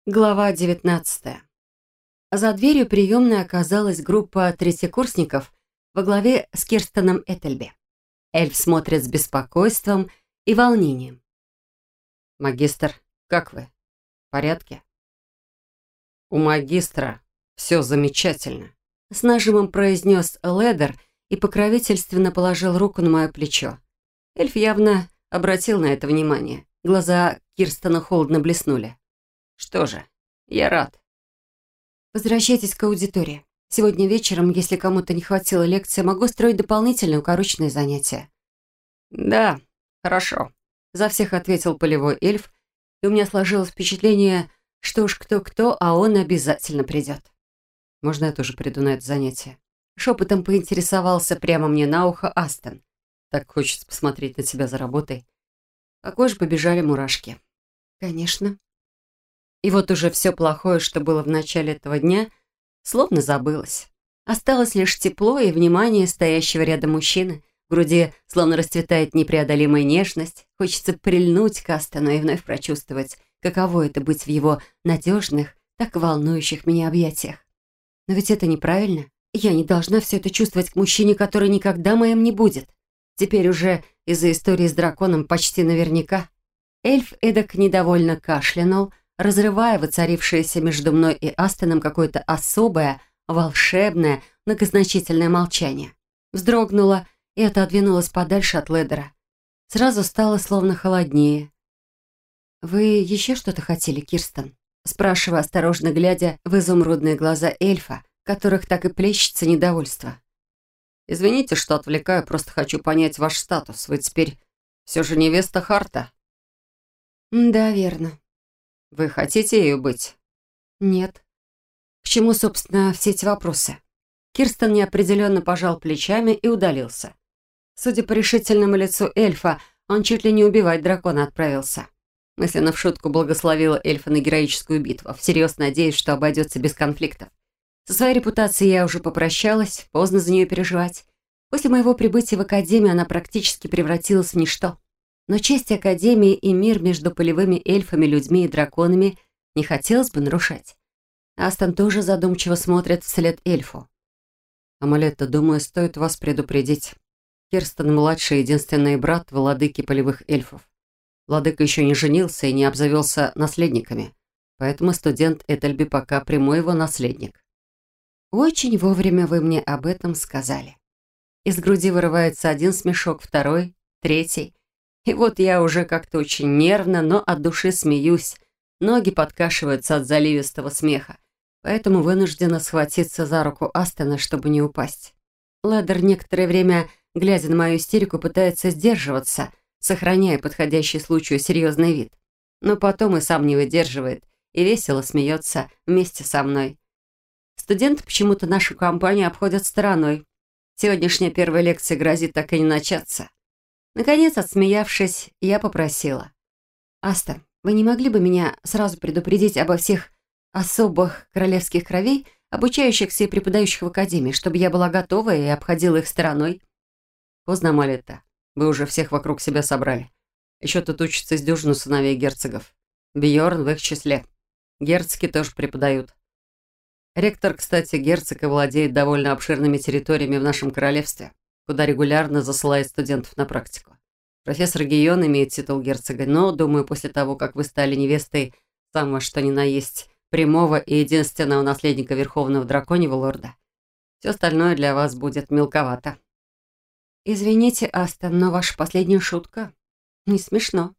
Глава 19. За дверью приемной оказалась группа третьекурсников во главе с Кирстеном Этельби. Эльф смотрит с беспокойством и волнением. «Магистр, как вы? В порядке?» «У магистра все замечательно», — с нажимом произнес Ледер и покровительственно положил руку на мое плечо. Эльф явно обратил на это внимание. Глаза Кирстена холодно блеснули. «Что же, я рад». «Возвращайтесь к аудитории. Сегодня вечером, если кому-то не хватило лекции, могу строить дополнительные укороченные занятия». «Да, хорошо», — за всех ответил полевой эльф, и у меня сложилось впечатление, что уж кто-кто, а он обязательно придет. «Можно я тоже приду на это занятие?» Шепотом поинтересовался прямо мне на ухо Астон. «Так хочется посмотреть на тебя за работой». По коже побежали мурашки. «Конечно». И вот уже все плохое, что было в начале этого дня, словно забылось. Осталось лишь тепло и внимание стоящего рядом мужчины. В груди словно расцветает непреодолимая нежность. Хочется прильнуть к Астону и вновь прочувствовать, каково это быть в его надежных, так волнующих меня объятиях. Но ведь это неправильно. Я не должна все это чувствовать к мужчине, который никогда моим не будет. Теперь уже из-за истории с драконом почти наверняка. Эльф эдак недовольно кашлянул, разрывая воцарившееся между мной и Астоном какое-то особое, волшебное, многозначительное молчание. Вздрогнула и отодвинулась подальше от Ледера. Сразу стало словно холоднее. «Вы еще что-то хотели, Кирстен?» Спрашиваю, осторожно глядя в изумрудные глаза эльфа, в которых так и плещется недовольство. «Извините, что отвлекаю, просто хочу понять ваш статус. Вы теперь все же невеста Харта?» «Да, верно». «Вы хотите ею быть?» «Нет». «К чему, собственно, все эти вопросы?» Кирстен неопределенно пожал плечами и удалился. Судя по решительному лицу эльфа, он чуть ли не убивать дракона отправился. Мысленно в шутку благословила эльфа на героическую битву, всерьез надеясь, что обойдется без конфликтов. Со своей репутацией я уже попрощалась, поздно за нее переживать. После моего прибытия в Академию она практически превратилась в ничто. Но честь Академии и мир между полевыми эльфами, людьми и драконами не хотелось бы нарушать. Астон тоже задумчиво смотрит вслед эльфу. «Амалетта, думаю, стоит вас предупредить. Кирстен младший, единственный брат владыки полевых эльфов. Владыка еще не женился и не обзавелся наследниками, поэтому студент Этельби пока прямой его наследник». «Очень вовремя вы мне об этом сказали». Из груди вырывается один смешок, второй, третий. И вот я уже как-то очень нервно, но от души смеюсь. Ноги подкашиваются от заливистого смеха, поэтому вынуждена схватиться за руку Астона, чтобы не упасть. Ледер некоторое время, глядя на мою истерику, пытается сдерживаться, сохраняя подходящий случаю серьезный вид. Но потом и сам не выдерживает и весело смеется вместе со мной. Студенты почему-то нашу компанию обходят стороной. Сегодняшняя первая лекция грозит так и не начаться. Наконец, отсмеявшись, я попросила. «Астон, вы не могли бы меня сразу предупредить обо всех особых королевских кровей, обучающихся и преподающих в Академии, чтобы я была готова и обходила их стороной?» «Поздно, Амалетта. Вы уже всех вокруг себя собрали. Еще тут учатся из дюжины сыновей герцогов. Бьорн в их числе. Герцоги тоже преподают. Ректор, кстати, герцог и владеет довольно обширными территориями в нашем королевстве, куда регулярно засылает студентов на практику. Профессор Гийон имеет титул герцога, но, думаю, после того, как вы стали невестой самого что ни на есть прямого и единственного наследника Верховного Драконьего Лорда, все остальное для вас будет мелковато». «Извините, Астон, но ваша последняя шутка не смешно».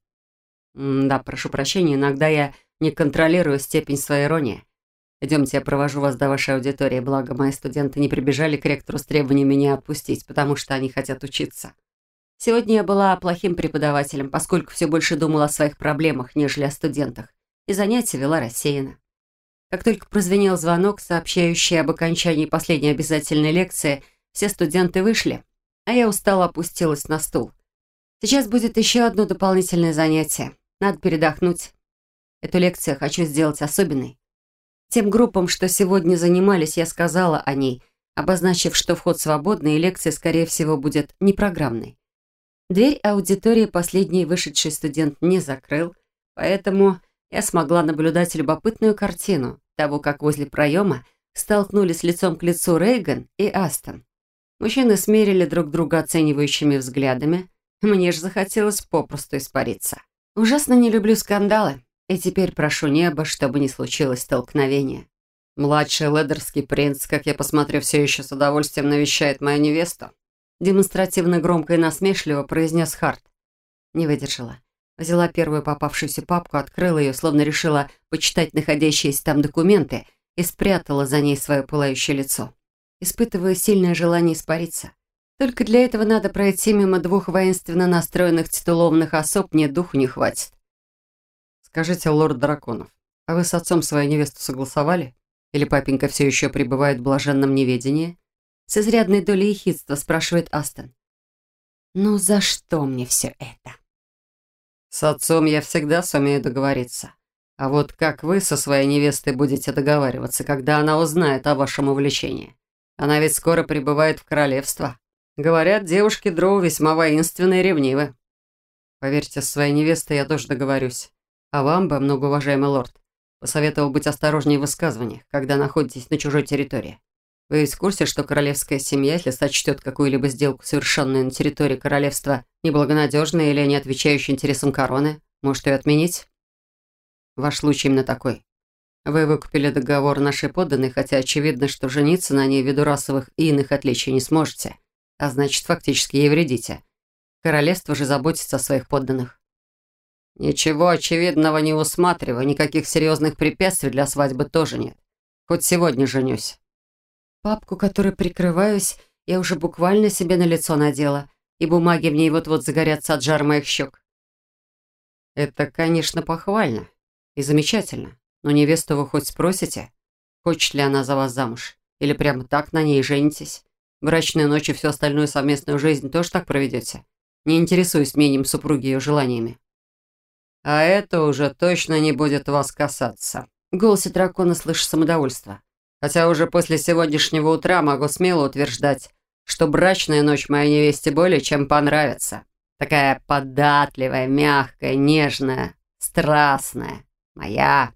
«Да, прошу прощения, иногда я не контролирую степень своей иронии. Идемте, я провожу вас до вашей аудитории, благо мои студенты не прибежали к ректору с требованием меня отпустить, потому что они хотят учиться. Сегодня я была плохим преподавателем, поскольку все больше думала о своих проблемах, нежели о студентах, и занятия вела рассеянно. Как только прозвенел звонок, сообщающий об окончании последней обязательной лекции, все студенты вышли, а я устало опустилась на стул. Сейчас будет еще одно дополнительное занятие. Надо передохнуть. Эту лекцию хочу сделать особенной. Тем группам, что сегодня занимались, я сказала о ней, обозначив, что вход свободный, и лекция, скорее всего, будет непрограммной. Дверь аудитории последний вышедший студент не закрыл, поэтому я смогла наблюдать любопытную картину того, как возле проема столкнулись лицом к лицу Рейган и Астон. Мужчины смерили друг друга оценивающими взглядами. Мне же захотелось попросту испариться. Ужасно не люблю скандалы, и теперь прошу неба, чтобы не случилось столкновения. Младший ледерский принц, как я посмотрю, все еще с удовольствием навещает мою невесту. Демонстративно громко и насмешливо произнес Харт. Не выдержала. Взяла первую попавшуюся папку, открыла ее, словно решила почитать находящиеся там документы, и спрятала за ней свое пылающее лицо. Испытываю сильное желание испариться. Только для этого надо пройти мимо двух воинственно настроенных титулованных особ, мне духу не хватит. Скажите, лорд Драконов, а вы с отцом свою невесту согласовали? Или папенька все еще пребывает в блаженном неведении? С изрядной долей ехидства спрашивает Астон. Ну за что мне все это? С отцом я всегда сумею договориться. А вот как вы со своей невестой будете договариваться, когда она узнает о вашем увлечении? Она ведь скоро прибывает в королевство. Говорят, девушки Дроу весьма воинственны и ревнивы. Поверьте, с своей невестой я тоже договорюсь. А вам бы, многоуважаемый лорд, посоветовал быть осторожнее в высказываниях, когда находитесь на чужой территории. Вы ведь в курсе, что королевская семья, если сочтет какую-либо сделку, совершенную на территории королевства, неблагонадежной или не отвечающей интересам короны, может ее отменить? Ваш случай именно такой. Вы выкупили договор нашей подданной, хотя очевидно, что жениться на ней ввиду расовых и иных отличий не сможете, а значит, фактически ей вредите. Королевство же заботится о своих подданных. Ничего очевидного не усматриваю, никаких серьезных препятствий для свадьбы тоже нет. Хоть сегодня женюсь. Папку, которой прикрываюсь, я уже буквально себе на лицо надела, и бумаги в ней вот-вот загорятся от жара моих щек. Это, конечно, похвально и замечательно, но невесту вы хоть спросите, хочет ли она за вас замуж, или прямо так на ней женитесь? Брачную ночь и всю остальную совместную жизнь тоже так проведете? Не интересуюсь мнением супруги и ее желаниями. А это уже точно не будет вас касаться. В голосе дракона слышишь самодовольство. Хотя уже после сегодняшнего утра могу смело утверждать, что брачная ночь моей невесте более чем понравится. Такая податливая, мягкая, нежная, страстная. Моя.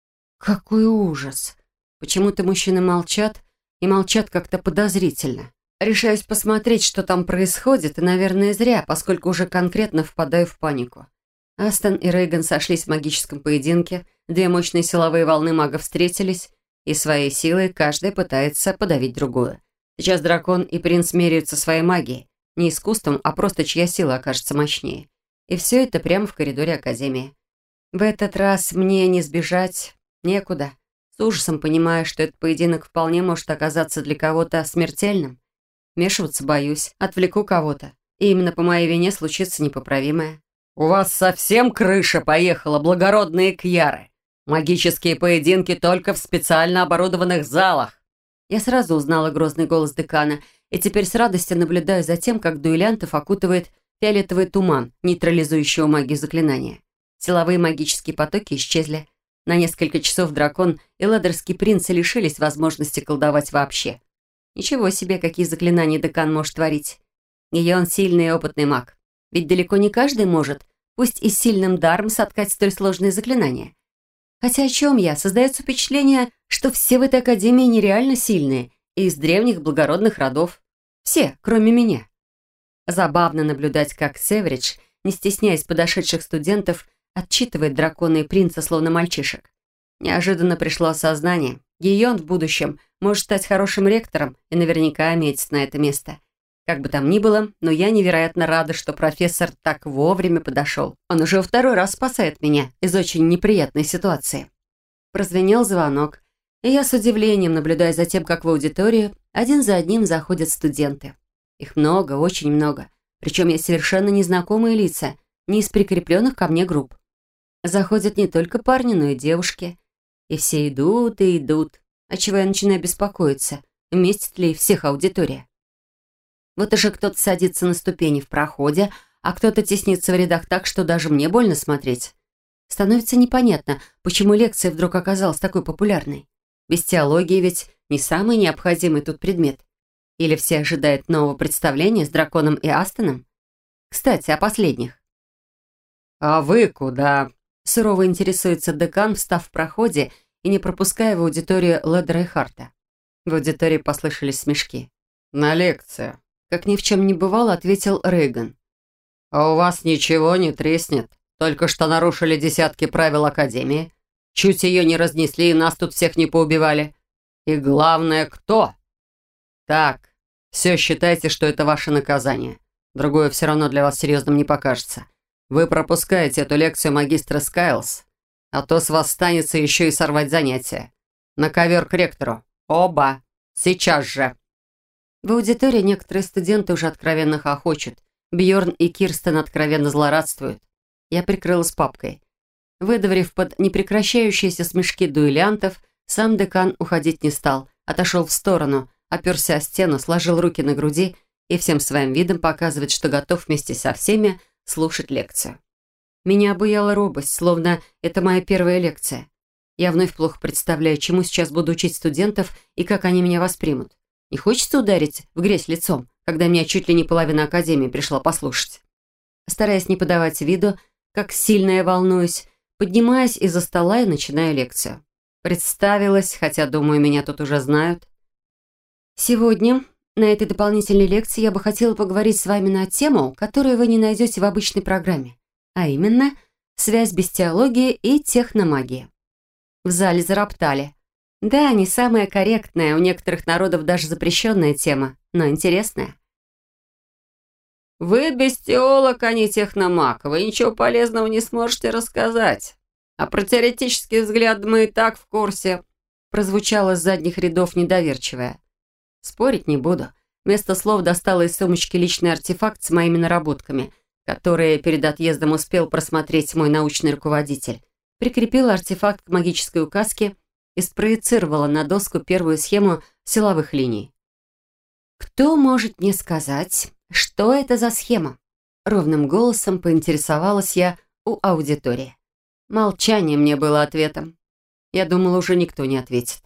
Какой ужас. Почему-то мужчины молчат, и молчат как-то подозрительно. Решаюсь посмотреть, что там происходит, и, наверное, зря, поскольку уже конкретно впадаю в панику. Астон и Рейган сошлись в магическом поединке, две мощные силовые волны магов встретились, и своей силой каждая пытается подавить другую. Сейчас дракон и принц меряются своей магией, не искусством, а просто чья сила окажется мощнее. И все это прямо в коридоре Академии. В этот раз мне не сбежать некуда. С ужасом понимаю, что этот поединок вполне может оказаться для кого-то смертельным. Вмешиваться боюсь, отвлеку кого-то, и именно по моей вине случится непоправимое. «У вас совсем крыша поехала, благородные кьяры! Магические поединки только в специально оборудованных залах!» Я сразу узнала грозный голос декана, и теперь с радостью наблюдаю за тем, как дуэлянтов окутывает фиолетовый туман, нейтрализующего магию заклинания. Силовые магические потоки исчезли. На несколько часов дракон и ледерский принц лишились возможности колдовать вообще. Ничего себе, какие заклинания декан может творить. И он сильный и опытный маг. Ведь далеко не каждый может, пусть и с сильным даром, соткать столь сложные заклинания. Хотя о чем я? Создается впечатление, что все в этой академии нереально сильные и из древних благородных родов. Все, кроме меня. Забавно наблюдать, как Северидж, не стесняясь подошедших студентов, отчитывает дракона и принца, словно мальчишек. Неожиданно пришло осознание. Гийон в будущем может стать хорошим ректором и наверняка метит на это место. Как бы там ни было, но я невероятно рада, что профессор так вовремя подошел. Он уже во второй раз спасает меня из очень неприятной ситуации. Прозвенел звонок, и я с удивлением наблюдаю за тем, как в аудиторию один за одним заходят студенты. Их много, очень много. Причем есть совершенно незнакомые лица, не из прикрепленных ко мне групп. Заходят не только парни, но и девушки. И все идут и идут, отчего я начинаю беспокоиться, вместит ли всех аудитория. Вот уже кто-то садится на ступени в проходе, а кто-то теснится в рядах так, что даже мне больно смотреть. Становится непонятно, почему лекция вдруг оказалась такой популярной. Без теологии ведь не самый необходимый тут предмет. Или все ожидают нового представления с драконом и Астоном? Кстати, о последних. «А вы куда?» Сурово интересуется декан, встав в проходе и не пропуская в аудиторию Ледера и Харта. В аудитории послышались смешки. «На лекцию», — как ни в чем не бывало, ответил Рейган. «А у вас ничего не треснет? Только что нарушили десятки правил Академии. Чуть ее не разнесли и нас тут всех не поубивали. И главное, кто? Так, все считайте, что это ваше наказание. Другое все равно для вас серьезным не покажется. Вы пропускаете эту лекцию магистра Скайлс, а то с вас станется еще и сорвать занятия. На ковер к ректору. Оба. Сейчас же». В аудитории некоторые студенты уже откровенно хохочут. Бьорн и Кирстен откровенно злорадствуют. Я прикрылась папкой. Выдавив под непрекращающиеся смешки дуэлянтов, сам декан уходить не стал, отошел в сторону, оперся о стену, сложил руки на груди и всем своим видом показывает, что готов вместе со всеми слушать лекцию. Меня обуяла робость, словно это моя первая лекция. Я вновь плохо представляю, чему сейчас буду учить студентов и как они меня воспримут. Не хочется ударить в грязь лицом, когда меня чуть ли не половина академии пришла послушать. Стараясь не подавать виду, как сильно я волнуюсь, поднимаюсь из-за стола и начинаю лекцию. Представилась, хотя, думаю, меня тут уже знают. Сегодня на этой дополнительной лекции я бы хотела поговорить с вами на тему, которую вы не найдете в обычной программе, а именно связь бестиологии и техномагии. В зале зароптали. Да, не самая корректная, у некоторых народов даже запрещенная тема, но интересная. «Вы бестиолог, а не техномаг. Вы ничего полезного не сможете рассказать. А про теоретический взгляд мы и так в курсе», прозвучало с задних рядов недоверчивое. Спорить не буду. Вместо слов достала из сумочки личный артефакт с моими наработками, которые перед отъездом успел просмотреть мой научный руководитель. Прикрепила артефакт к магической указке и спроецировала на доску первую схему силовых линий. «Кто может мне сказать, что это за схема?» Ровным голосом поинтересовалась я у аудитории. Молчание мне было ответом. Я думала, уже никто не ответит.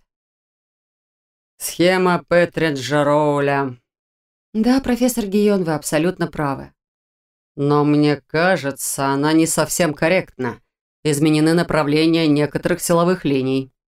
«Схема Петриджа Роуля». «Да, профессор Гийон, вы абсолютно правы». «Но мне кажется, она не совсем корректна. Изменены направления некоторых силовых линий».